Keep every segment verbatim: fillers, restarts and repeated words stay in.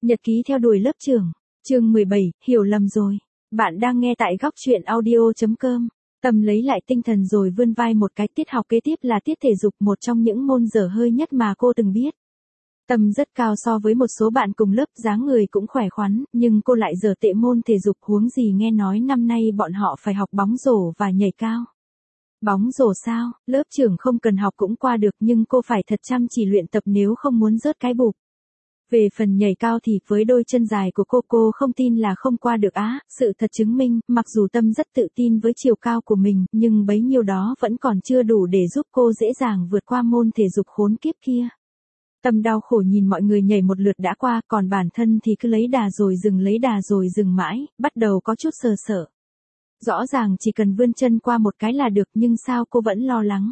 Nhật ký theo đuổi lớp trưởng. Chương mười bảy, hiểu lầm rồi. Bạn đang nghe tại góc truyện audio chấm com. Tâm lấy lại tinh thần rồi vươn vai một cái. Tiết học kế tiếp là tiết thể dục, một trong những môn dở hơi nhất mà cô từng biết. Tâm rất cao so với một số bạn cùng lớp, dáng người cũng khỏe khoắn, nhưng cô lại dở tệ môn thể dục, huống gì nghe nói năm nay bọn họ phải học bóng rổ và nhảy cao. Bóng rổ sao, lớp trưởng không cần học cũng qua được, nhưng cô phải thật chăm chỉ luyện tập nếu không muốn rớt cái bụp. Về phần nhảy cao thì với đôi chân dài của cô cô không tin là không qua được á, sự thật chứng minh, mặc dù Tâm rất tự tin với chiều cao của mình, nhưng bấy nhiêu đó vẫn còn chưa đủ để giúp cô dễ dàng vượt qua môn thể dục khốn kiếp kia. Tâm đau khổ nhìn mọi người nhảy một lượt đã qua, còn bản thân thì cứ lấy đà rồi dừng, lấy đà rồi dừng mãi, bắt đầu có chút sờ sợ. Rõ ràng chỉ cần vươn chân qua một cái là được, nhưng sao cô vẫn lo lắng.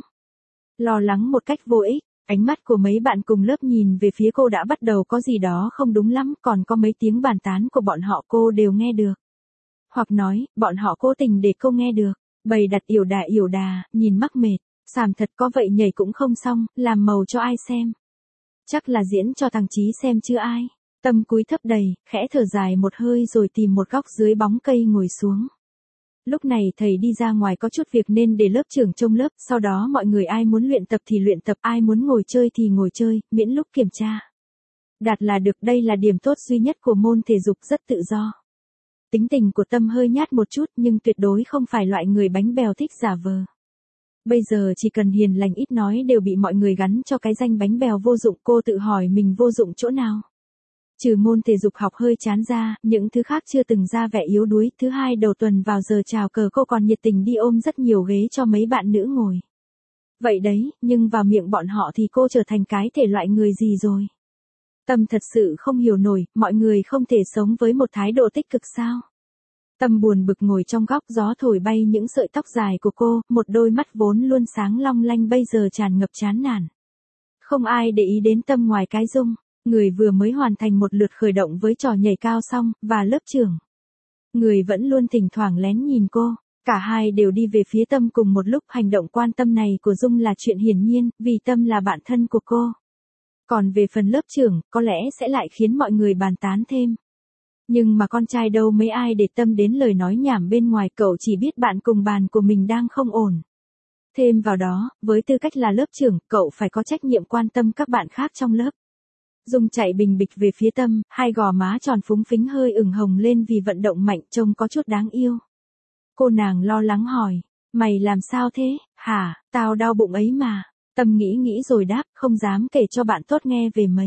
Lo lắng một cách vô ích. Ánh mắt của mấy bạn cùng lớp nhìn về phía cô đã bắt đầu có gì đó không đúng lắm, còn có mấy tiếng bàn tán của bọn họ cô đều nghe được. Hoặc nói, bọn họ cố tình để cô nghe được. Bày đặt yểu đà yểu đà, nhìn mắc mệt, xàm thật, có vậy nhảy cũng không xong, làm màu cho ai xem. Chắc là diễn cho thằng Chí xem chứ ai. Tâm cúi thấp đầy, khẽ thở dài một hơi rồi tìm một góc dưới bóng cây ngồi xuống. Lúc này thầy đi ra ngoài có chút việc nên để lớp trưởng trông lớp, sau đó mọi người ai muốn luyện tập thì luyện tập, ai muốn ngồi chơi thì ngồi chơi, miễn lúc kiểm tra đạt là được, đây là điểm tốt duy nhất của môn thể dục, rất tự do. Tính tình của Tâm hơi nhát một chút nhưng tuyệt đối không phải loại người bánh bèo thích giả vờ. Bây giờ chỉ cần hiền lành ít nói đều bị mọi người gắn cho cái danh bánh bèo vô dụng, cô tự hỏi mình vô dụng chỗ nào. Trừ môn thể dục học hơi chán ra, những thứ khác chưa từng ra vẻ yếu đuối. Thứ hai đầu tuần vào giờ chào cờ cô còn nhiệt tình đi ôm rất nhiều ghế cho mấy bạn nữ ngồi. Vậy đấy, nhưng vào miệng bọn họ thì cô trở thành cái thể loại người gì rồi? Tâm thật sự không hiểu nổi, mọi người không thể sống với một thái độ tích cực sao? Tâm buồn bực ngồi trong góc, gió thổi bay những sợi tóc dài của cô, một đôi mắt vốn luôn sáng long lanh bây giờ tràn ngập chán nản. Không ai để ý đến Tâm ngoài cái Dung. Người vừa mới hoàn thành một lượt khởi động với trò nhảy cao xong, và lớp trưởng. Người vẫn luôn thỉnh thoảng lén nhìn cô. Cả hai đều đi về phía Tâm cùng một lúc. Hành động quan tâm này của Dung là chuyện hiển nhiên, vì Tâm là bạn thân của cô. Còn về phần lớp trưởng, có lẽ sẽ lại khiến mọi người bàn tán thêm. Nhưng mà con trai đâu mấy ai để tâm đến lời nói nhảm bên ngoài, cậu chỉ biết bạn cùng bàn của mình đang không ổn. Thêm vào đó, với tư cách là lớp trưởng, cậu phải có trách nhiệm quan tâm các bạn khác trong lớp. Dung chạy bình bịch về phía Tâm, hai gò má tròn phúng phính hơi ửng hồng lên vì vận động mạnh, trông có chút đáng yêu. Cô nàng lo lắng hỏi, mày làm sao thế, hả, tao đau bụng ấy mà. Tâm nghĩ nghĩ rồi đáp, không dám kể cho bạn tốt nghe về mấy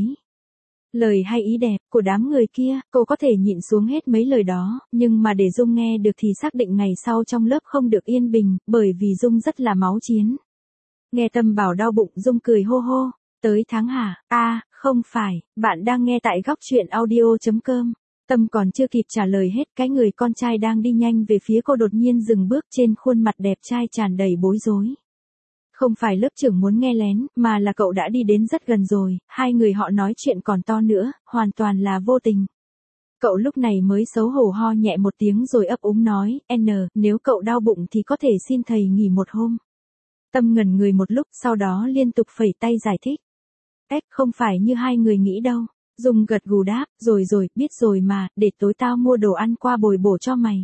lời hay ý đẹp của đám người kia. Cô có thể nhịn xuống hết mấy lời đó, nhưng mà để Dung nghe được thì xác định ngày sau trong lớp không được yên bình, bởi vì Dung rất là máu chiến. Nghe Tâm bảo đau bụng, Dung cười hô hô. Tới tháng hả? A, à, không phải, bạn đang nghe tại góc truyện audio chấm com. Tâm còn chưa kịp trả lời hết, cái người con trai đang đi nhanh về phía cô đột nhiên dừng bước, trên khuôn mặt đẹp trai tràn đầy bối rối. Không phải lớp trưởng muốn nghe lén, mà là cậu đã đi đến rất gần rồi, hai người họ nói chuyện còn to nữa, hoàn toàn là vô tình. Cậu lúc này mới xấu hổ ho nhẹ một tiếng rồi ấp úng nói, N, nếu cậu đau bụng thì có thể xin thầy nghỉ một hôm. Tâm ngẩn người một lúc, sau đó liên tục phẩy tay giải thích. Ếch, không phải như hai người nghĩ đâu. Dung gật gù đáp, rồi rồi, biết rồi mà, để tối tao mua đồ ăn qua bồi bổ cho mày.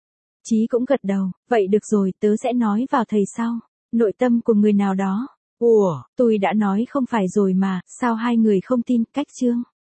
Chí cũng gật đầu, vậy được rồi, tớ sẽ nói vào thầy sau. Nội tâm của người nào đó. Ủa, tôi đã nói không phải rồi mà, sao hai người không tin, cách chương.